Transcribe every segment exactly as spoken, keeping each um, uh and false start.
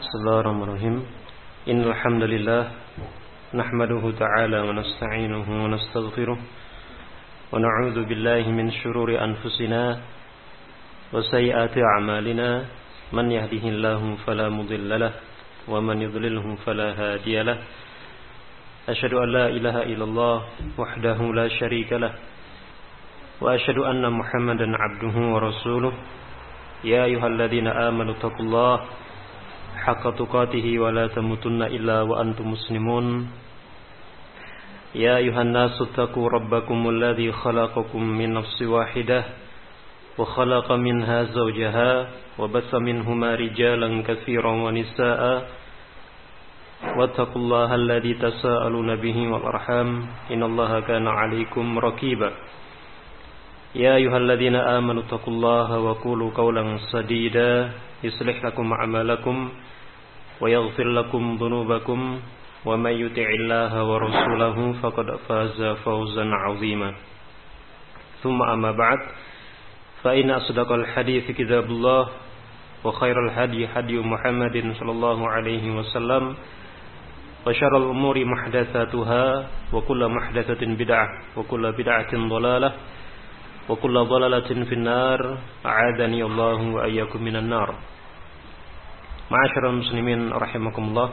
Bismillahirrahmanirrahim. Innal hamdalillah nahmaduhu ta'ala wa nasta'inuhu wa nastaghfiruh wa na'udzu billahi min shururi anfusina wa sayyiati a'malina man yahdihillahu fala mudilla lahu wa man yudlilhu fala hadiya lahu. Asyhadu an la ilaha illallah wahdahu la syarika lahu wa asyhadu anna Muhammadan 'abduhu wa rasuluh. Ya ayyuhalladzina amanu taqullaha haqqa tuqatih wa la tamutunna illa wa antum muslimun. Ya ayuhan nasu taqu rabbakumul ladzi khalaqakum min nafsin wahidah wa khalaqa minha zawjaha wa bassa minhuma rijalan katsiran wa nisaa'a wattaqullaha alladzi tasaaluna bihi wal arham innallaha kana 'alaykum raqiba. Ya ayyuhalladzina amanu taqullaha wa qulu qawlan sadida yuslih lakum a'malakum wa yaghfir lakum dhunubakum wa may yuti'illaha wa rasulahu faqad faza fawzan 'azima. Tsumma amma ba'd, fa inna asdaqal hadithi kitabullah wa khairal hadi hadi Muhammadin sallallahu alaihi wasallam wa syarrul umuri muhdatsatuha wa kullu muhdatsatin bid'ah wa kullu bid'atin dhalalah wa kullu dhalalatin finnar. A'adani Allahu wa iyyakum minan nar. Ma'asyiral muslimin rahimakumullah.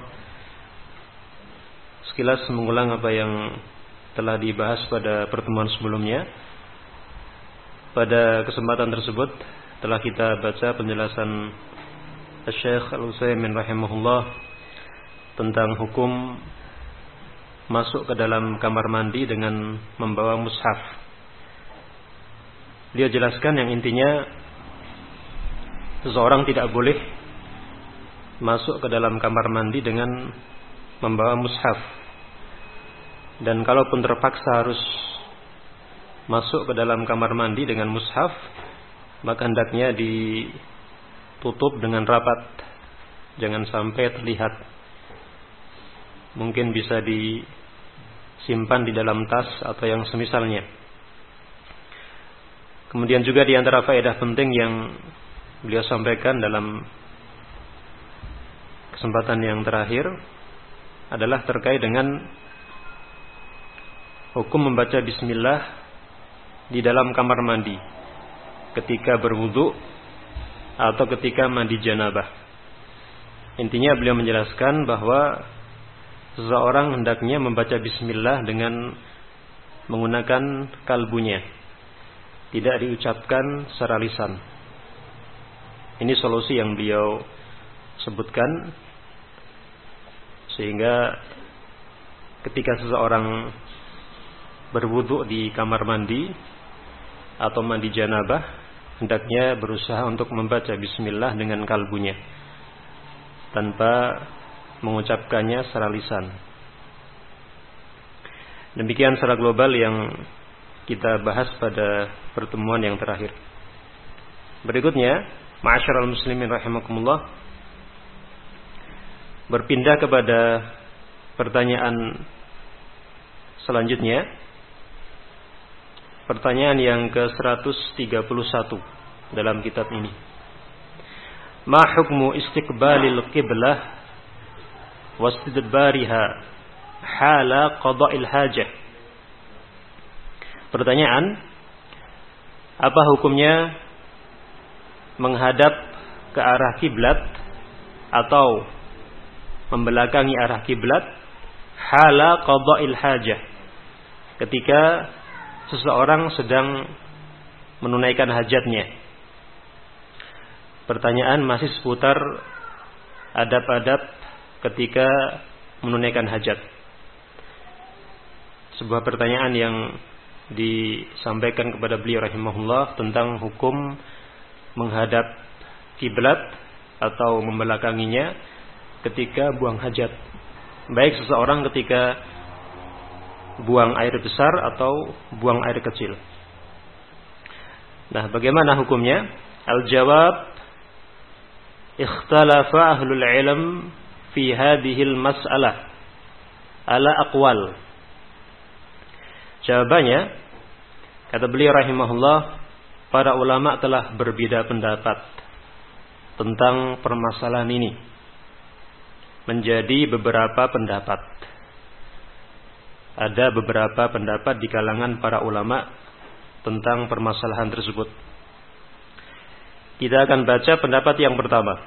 Sekilas mengulang apa yang telah dibahas pada pertemuan sebelumnya. Pada kesempatan tersebut telah kita baca penjelasan Syekh Al-Utsaimin rahimahullah tentang hukum masuk ke dalam kamar mandi dengan membawa mushaf. Dia jelaskan yang intinya seseorang tidak boleh masuk ke dalam kamar mandi dengan membawa mushaf. Dan kalaupun terpaksa harus masuk ke dalam kamar mandi dengan mushaf, maka hendaknya ditutup dengan rapat, jangan sampai terlihat. Mungkin bisa disimpan di dalam tas atau yang semisalnya. Kemudian juga di antara faedah penting yang beliau sampaikan dalam kesempatan yang terakhir adalah terkait dengan hukum membaca bismillah di dalam kamar mandi ketika berwudu atau ketika mandi janabah. Intinya beliau menjelaskan bahwa seseorang hendaknya membaca bismillah dengan menggunakan kalbunya, tidak diucapkan secara lisan. Ini solusi yang beliau sebutkan, sehingga ketika seseorang berwudu di kamar mandi atau mandi janabah, hendaknya berusaha untuk membaca bismillah dengan kalbunya tanpa mengucapkannya secara lisan. Demikian secara global yang kita bahas pada pertemuan yang terakhir. Berikutnya, ma'asyiral muslimin rahimakumullah, berpindah kepada pertanyaan selanjutnya. Pertanyaan yang ke seratus tiga puluh satu dalam kitab ini. Ma hukmu istiqbalil qiblah wastidbariha hala qada'il hajah. Pertanyaan, apa hukumnya menghadap ke arah kiblat atau membelakangi arah kiblat hala qada'il hajah, ketika seseorang sedang menunaikan hajatnya. Pertanyaan masih seputar adab-adab ketika menunaikan hajat. Sebuah pertanyaan yang disampaikan kepada beliau rahimahullah tentang hukum menghadap kiblat atau membelakanginya ketika buang hajat, baik seseorang ketika buang air besar atau buang air kecil. Nah, bagaimana hukumnya? Al-jawab, ikhtalafa ahlul ilm fi hadhil mas'alah ala aqwal. Jawabannya, kata beliau rahimahullah, para ulama telah berbeda pendapat tentang permasalahan ini. menjadi beberapa pendapat. Ada beberapa pendapat di kalangan para ulama tentang permasalahan tersebut. Kita akan baca pendapat yang pertama.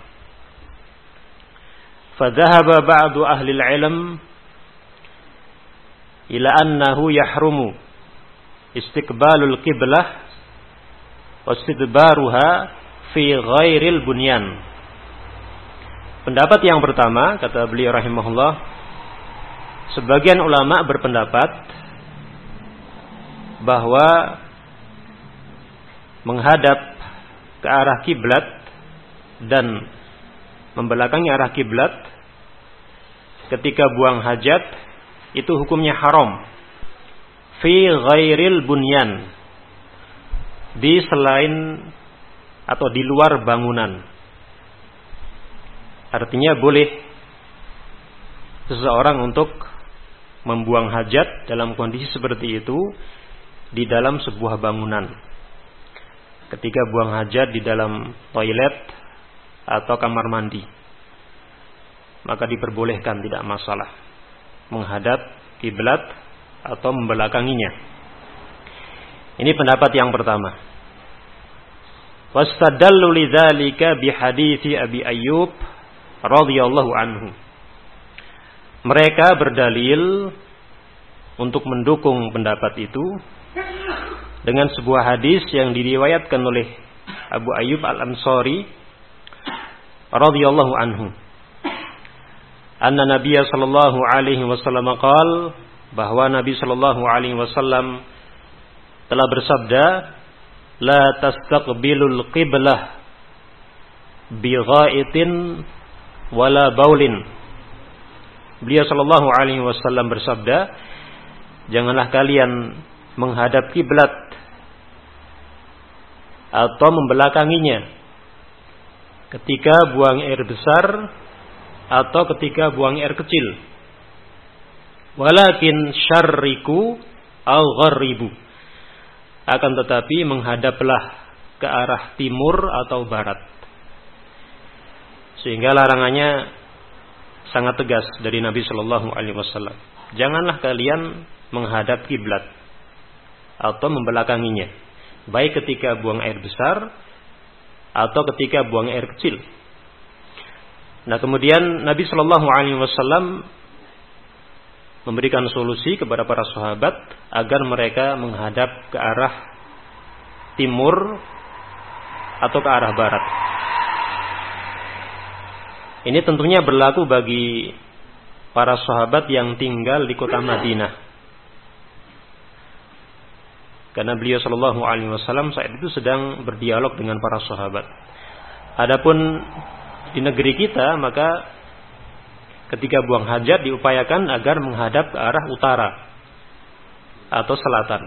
Fadhahaba ba'du ahli al-ilm ila annahu yahrumu istiqbalul qiblah wa istidbaruha fi ghairil bunyan. Pendapat yang pertama, kata beliau rahimahullah, sebagian ulama berpendapat bahwa menghadap ke arah kiblat dan membelakangi arah kiblat ketika buang hajat itu hukumnya haram fi ghairil bunyan, di selain atau di luar bangunan. Artinya boleh seseorang untuk membuang hajat dalam kondisi seperti itu di dalam sebuah bangunan. Ketika buang hajat di dalam toilet atau kamar mandi, maka diperbolehkan, tidak masalah, menghadap kiblat atau membelakanginya. Ini pendapat yang pertama. Wastadallu lidzalika bihadithi Abi Ayyub radhiyallahu anhu. Mereka berdalil untuk mendukung pendapat itu dengan sebuah hadis yang diriwayatkan oleh Abu Ayyub Al-Ansari radhiyallahu anhu. Anna Nabiya sallallahu alaihi wasallam qaal, bahwa Nabi sallallahu alaihi wasallam telah bersabda, la tastaqbilul qiblah bi ghaitin wala baulin. Beliau sallallahu alaihi wasallam bersabda, janganlah kalian menghadap kiblat atau membelakanginya ketika buang air besar atau ketika buang air kecil. Walakin syarriku au gharribu, akan tetapi menghadaplah ke arah timur atau barat. Sehingga larangannya sangat tegas dari Nabi Shallallahu Alaihi Wasallam. Janganlah kalian menghadap kiblat atau membelakanginya, baik ketika buang air besar atau ketika buang air kecil. Nah, kemudian Nabi Shallallahu Alaihi Wasallam memberikan solusi kepada para sahabat agar mereka menghadap ke arah timur atau ke arah barat. Ini tentunya berlaku bagi para sahabat yang tinggal di kota Madinah, karena beliau Shallallahu Alaihi Wasallam saat itu sedang berdialog dengan para sahabat. Adapun di negeri kita, maka ketika buang hajat diupayakan agar menghadap ke arah utara atau selatan.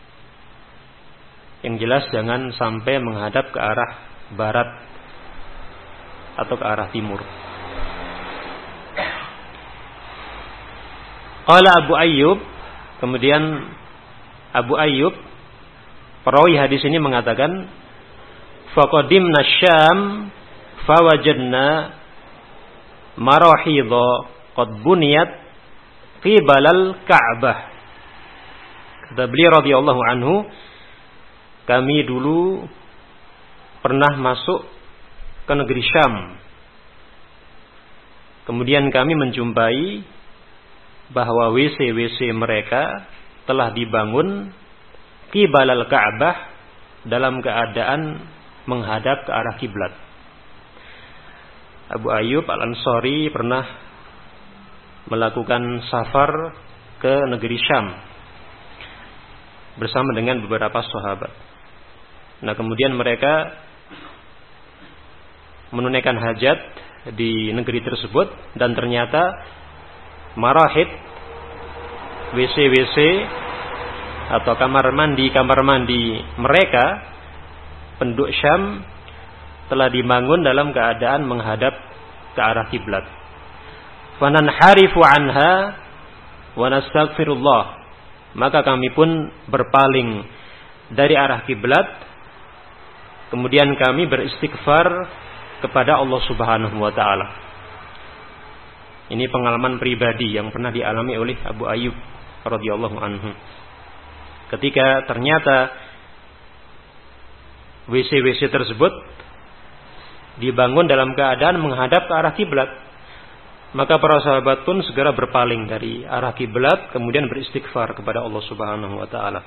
Yang jelas jangan sampai menghadap ke arah barat atau ke arah timur. Qala Abu Ayyub, kemudian Abu Ayyub perawi hadis ini mengatakan, faqadimna Syam fawajadna marahidha qad buniyat qibalal Ka'bah. Kata beliau radhiyallahu anhu, kami dulu pernah masuk ke negeri Syam. Kemudian kami menjumpai bahwa W C-W C mereka telah dibangun qibalal Ka'bah, dalam keadaan menghadap ke arah kiblat. Abu Ayyub Al-Ansari pernah melakukan safar ke negeri Syam bersama dengan beberapa sahabat. Nah, kemudian mereka menunaikan hajat di negeri tersebut, dan ternyata marahid, W C-W C atau kamar mandi-kamar mandi mereka, penduduk Syam, telah dibangun dalam keadaan menghadap ke arah kiblat. Fananharifu anha wa nastaghfirullah, maka kami pun berpaling dari arah kiblat, kemudian kami beristighfar kepada Allah Subhanahu wa taala. Ini pengalaman pribadi yang pernah dialami oleh Abu Ayyub radhiyallahu anhu. Ketika ternyata W C-W C tersebut dibangun dalam keadaan menghadap ke arah kiblat, maka para sahabat pun segera berpaling dari arah kiblat, kemudian beristighfar kepada Allah Subhanahu wa taala.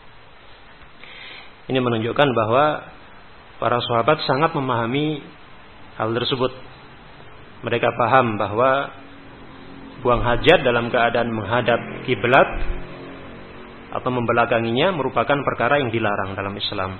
Ini menunjukkan bahwa para sahabat sangat memahami hal tersebut. Mereka paham bahwa buang hajat dalam keadaan menghadap kiblat atau membelakanginya merupakan perkara yang dilarang dalam Islam.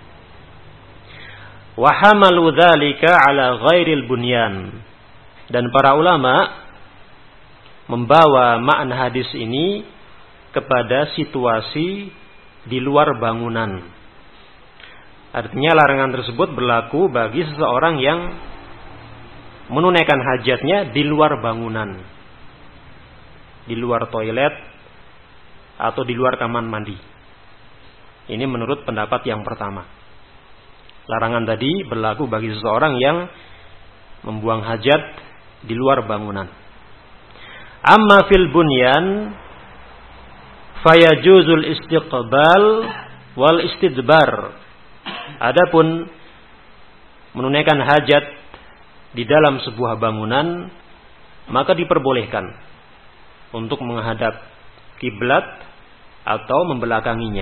Wa hamalu dzalika ala ghairil bunyan. Dan para ulama membawa makna hadis ini kepada situasi di luar bangunan. Artinya larangan tersebut berlaku bagi seseorang yang menunaikan hajatnya di luar bangunan, di luar toilet atau di luar kamar mandi. Ini menurut pendapat yang pertama. Larangan tadi berlaku bagi seseorang yang membuang hajat di luar bangunan. Amma fil bunyan fayajuzul istiqbal wal istidbar. Adapun menunaikan hajat di dalam sebuah bangunan, maka diperbolehkan untuk menghadap kiblat atau membelakanginya.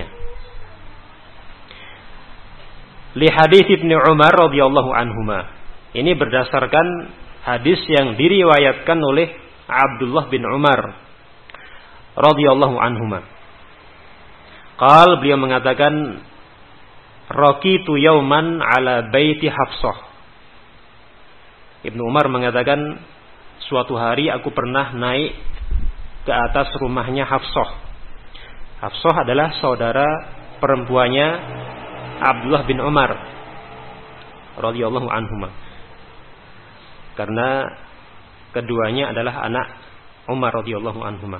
Li hadits Ibnu Umar radhiyallahu anhuma. Ini berdasarkan hadis yang diriwayatkan oleh Abdullah bin Umar radhiyallahu anhuma. Qal, beliau mengatakan, raqitu yauman ala baiti Hafsah. Ibnu Umar mengatakan, suatu hari aku pernah naik ke atas rumahnya Hafsah. Hafsah adalah saudara perempuannya Abdullah bin Umar radhiyallahu anhuma. Karena keduanya adalah anak Umar radhiyallahu anhuma.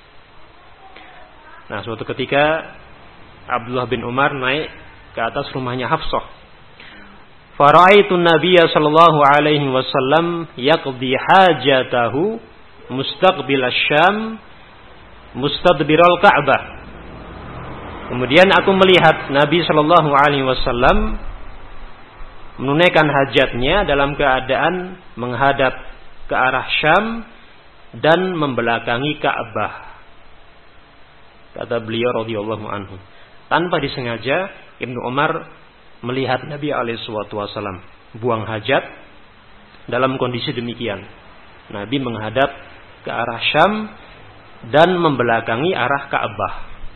Nah, suatu ketika Abdullah bin Umar naik ke atas rumahnya Hafsah. Fara'aitu Nabiyya sallallahu alaihi wasallam yaqdi hajatahu mustaqbil asy-Syam mustadbiral Ka'bah. Kemudian aku melihat Nabi sallallahu alaihi wasallam menunaikan hajatnya dalam keadaan menghadap ke arah Syam dan membelakangi Ka'bah. Kata beliau radhiyallahu anhu, tanpa disengaja Ibnu Umar melihat Nabi alaihi wasallam buang hajat dalam kondisi demikian. Nabi menghadap ke arah Syam dan membelakangi arah Ka'bah.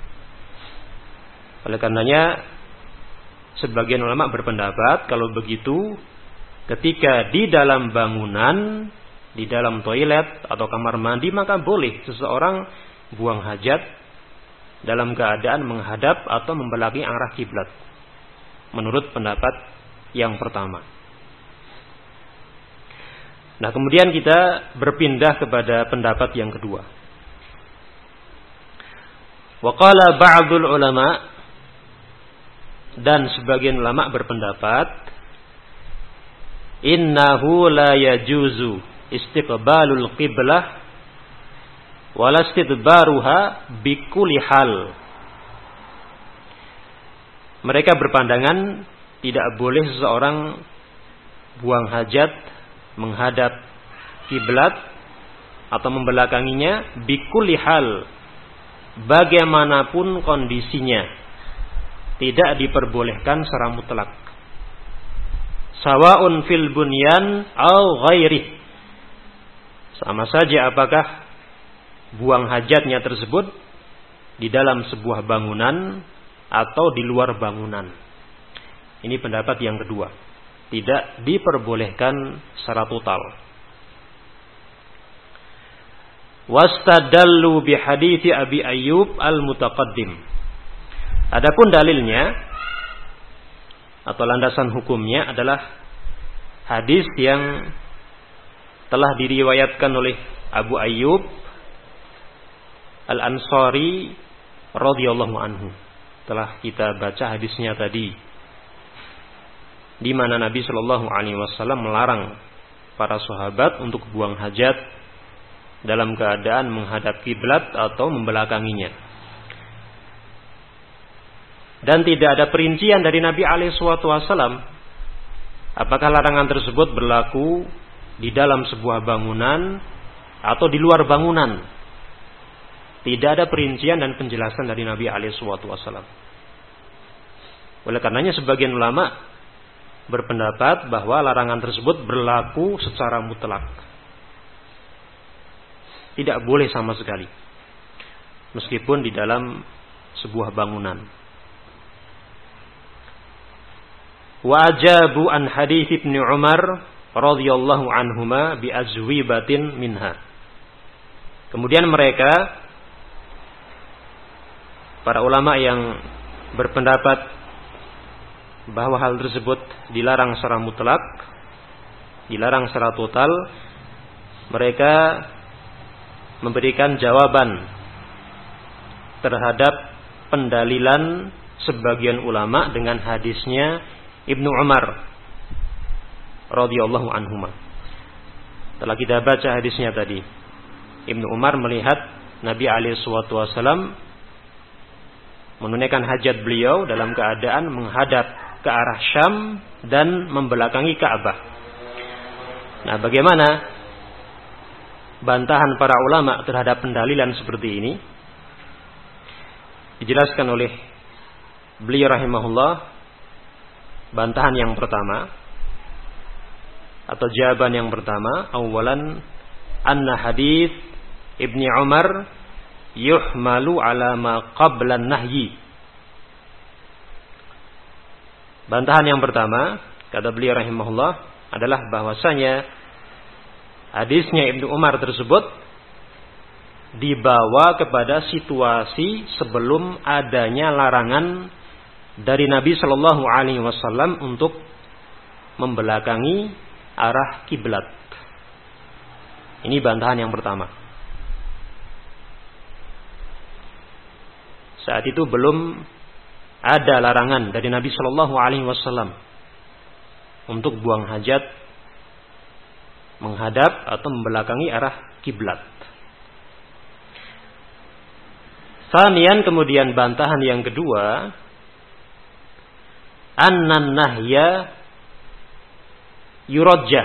Oleh karenanya sebagian ulama berpendapat kalau begitu ketika di dalam bangunan, di dalam toilet atau kamar mandi, maka boleh seseorang buang hajat dalam keadaan menghadap atau membelakangi arah kiblat. Menurut pendapat yang pertama. Nah, kemudian kita berpindah kepada pendapat yang kedua. Wa qala ba'dul ulama, dan sebagian ulama berpendapat, innahu la yajuzu istiqbalul qiblah wala istidbaruha bikulli hal. Mereka berpandangan tidak boleh seseorang buang hajat menghadap kiblat atau membelakanginya bikulli hal, bagaimanapun kondisinya, tidak diperbolehkan secara mutlak. Sawaun fil bunyan au ghairi. Sama saja apakah buang hajatnya tersebut di dalam sebuah bangunan atau di luar bangunan. Ini pendapat yang kedua. Tidak diperbolehkan secara total. Wastadallu bihadithi Abi Ayyub al-mutaqaddim. Adapun dalilnya atau landasan hukumnya adalah hadis yang telah diriwayatkan oleh Abu Ayyub Al-Ansari radhiyallahu anhu. Telah kita baca hadisnya tadi, di mana Nabi Shallallahu Alaihi Wasallam melarang para sahabat untuk buang hajat dalam keadaan menghadap kiblat atau membelakanginya. Dan tidak ada perincian dari Nabi alaihi wasallam apakah larangan tersebut berlaku di dalam sebuah bangunan atau di luar bangunan. Tidak ada perincian dan penjelasan dari Nabi alaihi wasallam. Oleh karenanya sebagian ulama berpendapat bahwa larangan tersebut berlaku secara mutlak. Tidak boleh sama sekali. Meskipun di dalam sebuah bangunan. Wa ajabu an hadits Ibnu Umar radhiyallahu anhuma bi azwibatin minha. Kemudian mereka para ulama yang berpendapat bahwa hal tersebut dilarang secara mutlak, dilarang secara total, mereka memberikan jawaban terhadap pendalilan sebagian ulama dengan hadisnya Ibnu Umar radhiyallahu anhuma. Telah kita baca hadisnya tadi. Ibnu Umar melihat Nabi alaihi wasallam menunaikan hajat beliau dalam keadaan menghadap ke arah Syam dan membelakangi Ka'bah. Nah, bagaimana bantahan para ulama terhadap pendalilan seperti ini? Dijelaskan oleh beliau rahimahullah. Bantahan yang pertama atau jawaban yang pertama, awalan anna hadits Ibnu Umar yuhmalu ala ma qabla nahyi. Bantahan yang pertama, kata beliau rahimahullah, adalah bahwasanya hadisnya Ibnu Umar tersebut dibawa kepada situasi sebelum adanya larangan dari Nabi Shallallahu Alaihi Wasallam untuk membelakangi arah kiblat. Ini bantahan yang pertama. Saat itu belum ada larangan dari Nabi Shallallahu Alaihi Wasallam untuk buang hajat, menghadap atau membelakangi arah kiblat. Sanian, kemudian bantahan yang kedua, annan nahya yurajjah,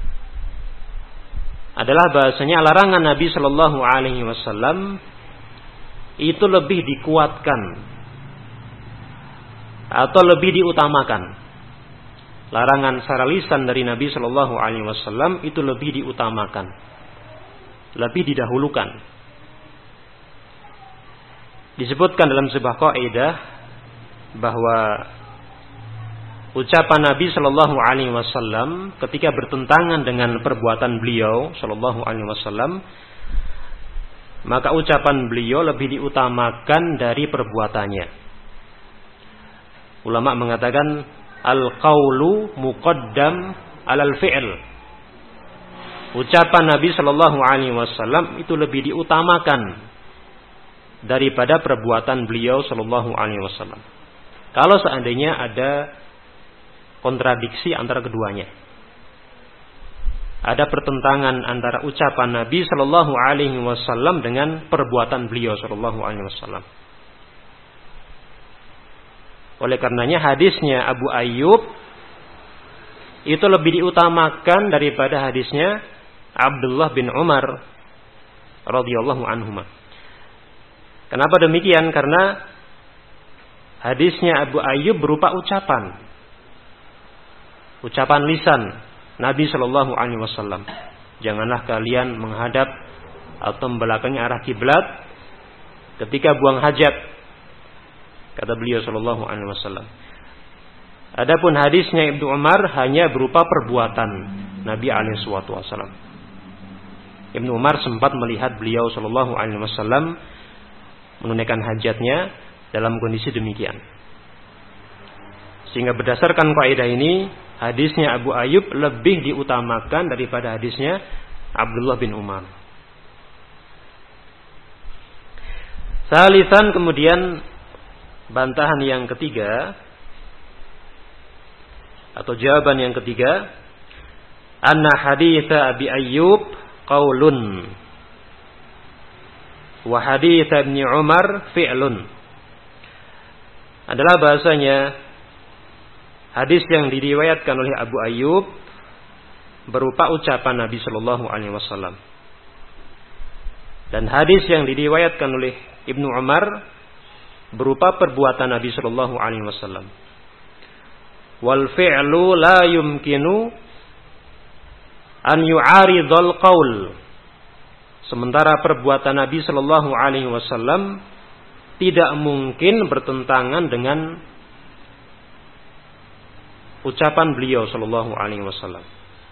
adalah bahasanya larangan Nabi Shallallahu Alaihi Wasallam itu lebih dikuatkan atau lebih diutamakan. Larangan secara lisan dari Nabi Shallallahu Alaihi Wasallam itu lebih diutamakan, lebih didahulukan. Disebutkan dalam sebuah kaidah bahwa ucapan Nabi Shallallahu Alaihi Wasallam ketika bertentangan dengan perbuatan beliau Shallallahu Alaihi Wasallam, maka ucapan beliau lebih diutamakan dari perbuatannya. Ulama mengatakan al-qaulu muqaddam alal fi'l. Ucapan Nabi Shallallahu Alaihi Wasallam itu lebih diutamakan daripada perbuatan beliau Shallallahu Alaihi Wasallam. Kalau seandainya ada kontradiksi antara keduanya, ada pertentangan antara ucapan Nabi Shallallahu Alaihi Wasallam dengan perbuatan beliau Shallallahu Alaihi Wasallam. Oleh karenanya hadisnya Abu Ayyub itu lebih diutamakan daripada hadisnya Abdullah bin Umar radhiyallahu anhuma. Kenapa demikian? Karena hadisnya Abu Ayyub berupa ucapan. Ucapan lisan Nabi Shallallahu Alaihi Wasallam. Janganlah kalian menghadap atau membelakangi arah kiblat ketika buang hajat, kata beliau Shallallahu Alaihi Wasallam. Adapun hadisnya Ibnu Umar hanya berupa perbuatan Nabi Alaihi Wasallam. Ibnu Umar sempat melihat beliau Shallallahu Alaihi Wasallam menunaikan hajatnya dalam kondisi demikian. Sehingga berdasarkan kaidah ini, hadisnya Abu Ayyub lebih diutamakan daripada hadisnya Abdullah bin Umar. Salisan, kemudian bantahan yang ketiga atau jawaban yang ketiga, anna hadits Abi Ayyub qaulun wa hadits Ibnu Umar fi'lun. Adalah bahasanya hadis yang diriwayatkan oleh Abu Ayyub berupa ucapan Nabi sallallahu alaihi wasallam. Dan hadis yang diriwayatkan oleh Ibnu Umar berupa perbuatan Nabi sallallahu alaihi wasallam. Wal fi'lu la yumkinu an yu'aridul qaul. Sementara perbuatan Nabi sallallahu alaihi wasallam tidak mungkin bertentangan dengan ucapan beliau sallallahu alaihi wasallam.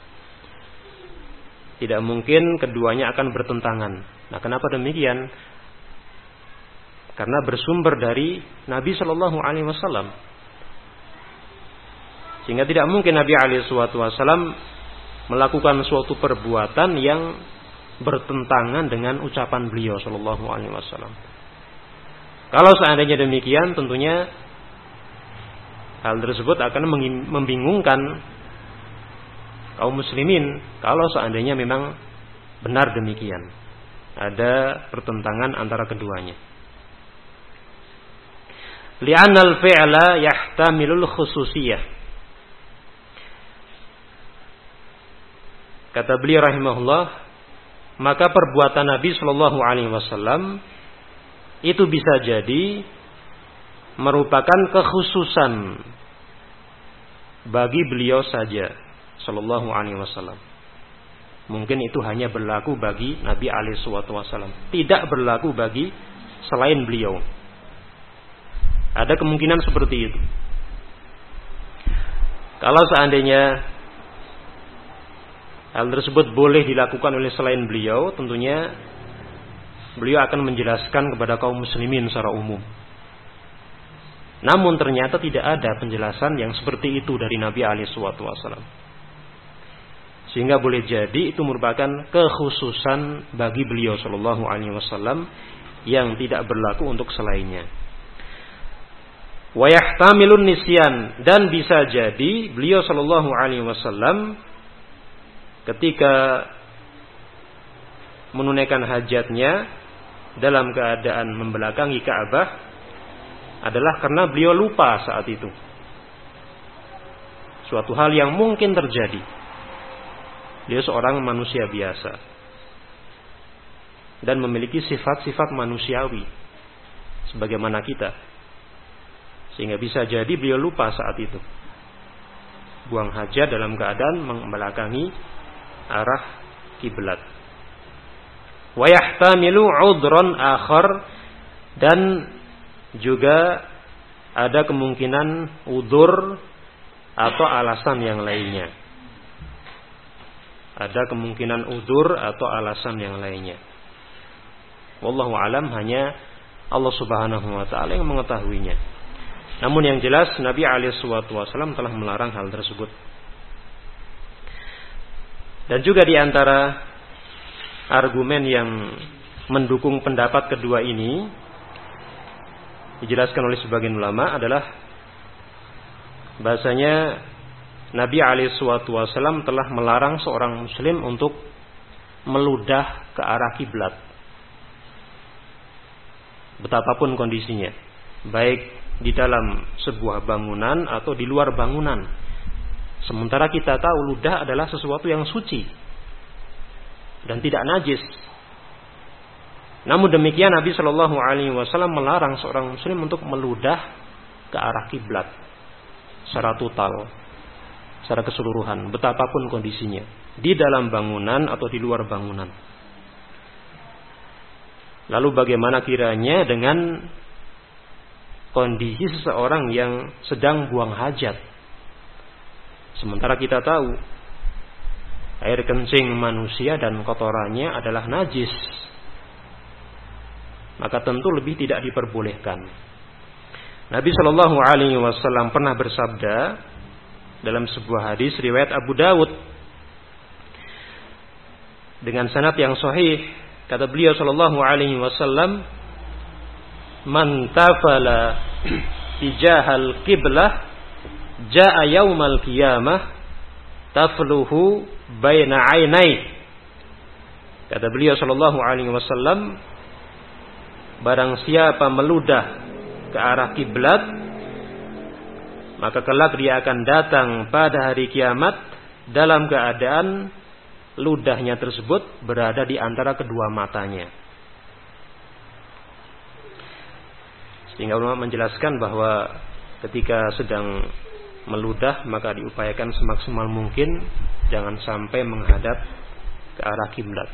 Tidak mungkin keduanya akan bertentangan. Nah, kenapa demikian? Karena bersumber dari Nabi sallallahu alaihi wasallam. Sehingga tidak mungkin Nabi alaihi wasallam melakukan suatu perbuatan yang bertentangan dengan ucapan beliau sallallahu alaihi wasallam. Kalau seandainya demikian, tentunya hal tersebut akan membingungkan kaum muslimin kalau seandainya memang benar demikian. Ada pertentangan antara keduanya. Li'anal fi'la yahtamilul khususiyah. Kata beliau rahimahullah, maka perbuatan Nabi sallallahu alaihi wasallam itu bisa jadi merupakan kekhususan bagi beliau saja sallallahu alaihi wasallam. Mungkin itu hanya berlaku bagi Nabi alaihi wasallam, tidak berlaku bagi selain beliau. Ada kemungkinan seperti itu. Kalau seandainya hal tersebut boleh dilakukan oleh selain beliau, tentunya beliau akan menjelaskan kepada kaum muslimin secara umum. Namun ternyata tidak ada penjelasan yang seperti itu dari Nabi alaihi wasallam. Sehingga boleh jadi itu merupakan kekhususan bagi beliau sallallahu alaihi wasallam yang tidak berlaku untuk selainnya. Wa yahtamilun nisyan, dan bisa jadi beliau sallallahu alaihi wasallam ketika menunaikan hajatnya dalam keadaan membelakangi Ka'bah adalah karena beliau lupa saat itu. Suatu hal yang mungkin terjadi. Dia seorang manusia biasa dan memiliki sifat-sifat manusiawi sebagaimana kita. Sehingga bisa jadi beliau lupa saat itu. Buang hajat dalam keadaan membelakangi arah kiblat. Wa yahtamilu udhran akhar, dan juga ada kemungkinan udzur atau alasan yang lainnya. Ada kemungkinan udzur atau alasan yang lainnya. Wallahu alam, hanya Allah Subhanahu wa taala yang mengetahuinya. Namun yang jelas Nabi alaihi wasallam telah melarang hal tersebut. Dan juga di antara argumen yang mendukung pendapat kedua ini dijelaskan oleh sebagian ulama adalah bahasanya Nabi alaihi wasallam telah melarang seorang muslim untuk meludah ke arah kiblat. Betapapun kondisinya, baik di dalam sebuah bangunan atau di luar bangunan. Sementara kita tahu ludah adalah sesuatu yang suci dan tidak najis. Namun demikian Nabi Shallallahu Alaihi Wasallam melarang seorang muslim untuk meludah ke arah kiblat secara total, secara keseluruhan, betapapun kondisinya, di dalam bangunan atau di luar bangunan. Lalu bagaimana kiranya dengan kondisi seseorang yang sedang buang hajat? Sementara kita tahu air kencing manusia dan kotorannya adalah najis, maka tentu lebih tidak diperbolehkan. Nabi Shallallahu Alaihi Wasallam pernah bersabda dalam sebuah hadis riwayat Abu Dawud dengan sanad yang sahih, kata beliau Shallallahu Alaihi Wasallam, man tafala tijahal qiblah jaa yaumal qiyamah tafluhu baina ainai. Kata beliau Shallallahu Alaihi Wasallam, barang siapa meludah ke arah kiblat, maka kelak dia akan datang pada hari kiamat dalam keadaan ludahnya tersebut berada di antara kedua matanya. Sehingga ulama menjelaskan bahwa ketika sedang meludah maka diupayakan semaksimal mungkin jangan sampai menghadap ke arah kiblat.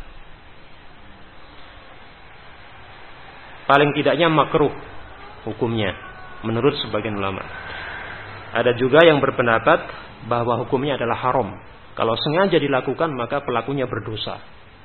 Paling tidaknya makruh hukumnya menurut sebagian ulama. Ada juga yang berpendapat bahwa hukumnya adalah haram. Kalau sengaja dilakukan maka pelakunya berdosa.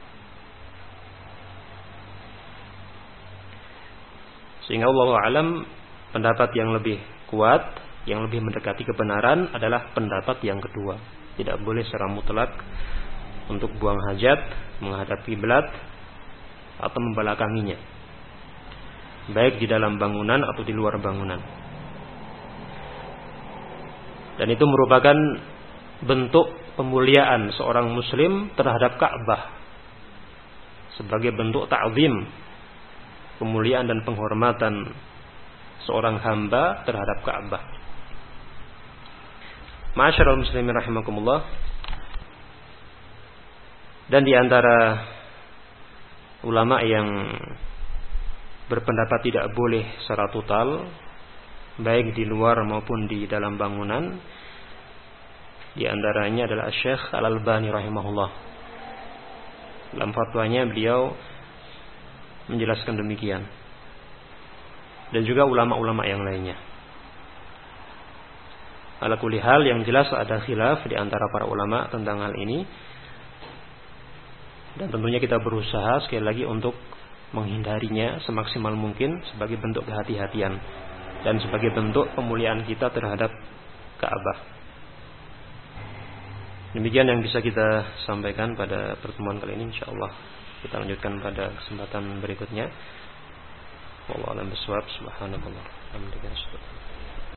Sehingga wallahu alam pendapat yang lebih kuat, yang lebih mendekati kebenaran adalah pendapat yang kedua. Tidak boleh secara mutlak untuk buang hajat menghadap kiblat atau membelakanginya, baik di dalam bangunan atau di luar bangunan. Dan itu merupakan bentuk pemuliaan seorang muslim terhadap Ka'bah sebagai bentuk ta'zim, pemuliaan dan penghormatan seorang hamba terhadap Ka'bah. Ma'asyiral muslimin rahimakumullah. Dan di antara ulama yang berpendapat tidak boleh secara total baik di luar maupun di dalam bangunan, di antaranya adalah Syekh Al-Albani rahimahullah. Dalam fatwanya beliau menjelaskan demikian. Dan juga ulama-ulama yang lainnya. Ala kulli hal, yang jelas ada khilaf di antara para ulama tentang hal ini. Dan tentunya kita berusaha sekali lagi untuk menghindarinya semaksimal mungkin sebagai bentuk kehati-hatian dan sebagai bentuk pemuliaan kita terhadap Ka'bah. Demikian yang bisa kita sampaikan pada pertemuan kali ini, insyaallah kita lanjutkan pada kesempatan berikutnya. Wallahu a'lam bishawab. Subhanallahi wa bihamdihi.